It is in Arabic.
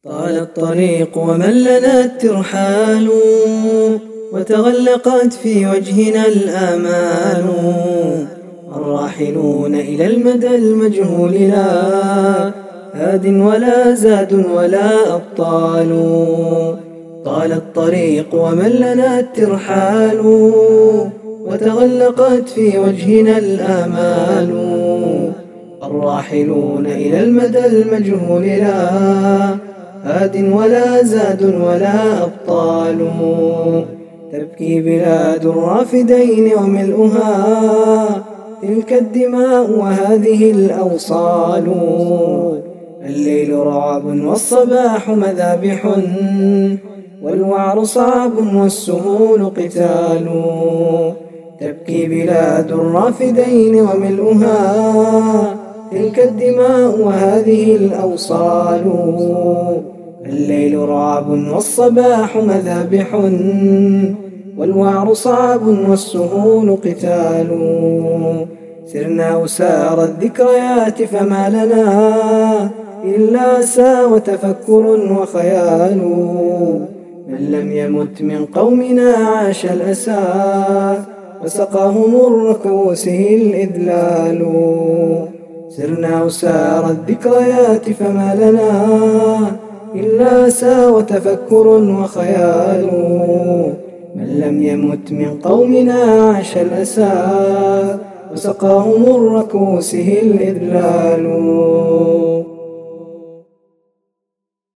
طال الطريق وملنا الترحال، وتغلقت في وجهنا الآمال. الراحلون إلى المدى المجهول لا هاد ولا زاد ولا أبطال. طال الطريق وملنا الترحال، وتغلقت في وجهنا الآمال. الراحلون إلى المدى المجهول لا هاد ولا زاد ولا أبطال. تبكي بلاد الرافدين وملؤها تلك الدماء وهذه الأوصال. الليل رعب والصباح مذابح، والوعر صعب والسهول قتال. تبكي بلاد الرافدين وملؤها تلك الدماء وهذه الأوصال. الليل رعب والصباح مذابح، والوعر صعب والسهول قتال. سرنا وسار الذكريات فما لنا إلا أسى وتفكر وخيال. من لم يمت من قومنا عاش الأسى، وسقاهم الركوسه الإذلال. سرنا وسار الذكريات فما لنا إلا أسى وتفكر وخيال. من لم يمت من قومنا عاش الأسى، وسقاهم الركوسه الإذلال.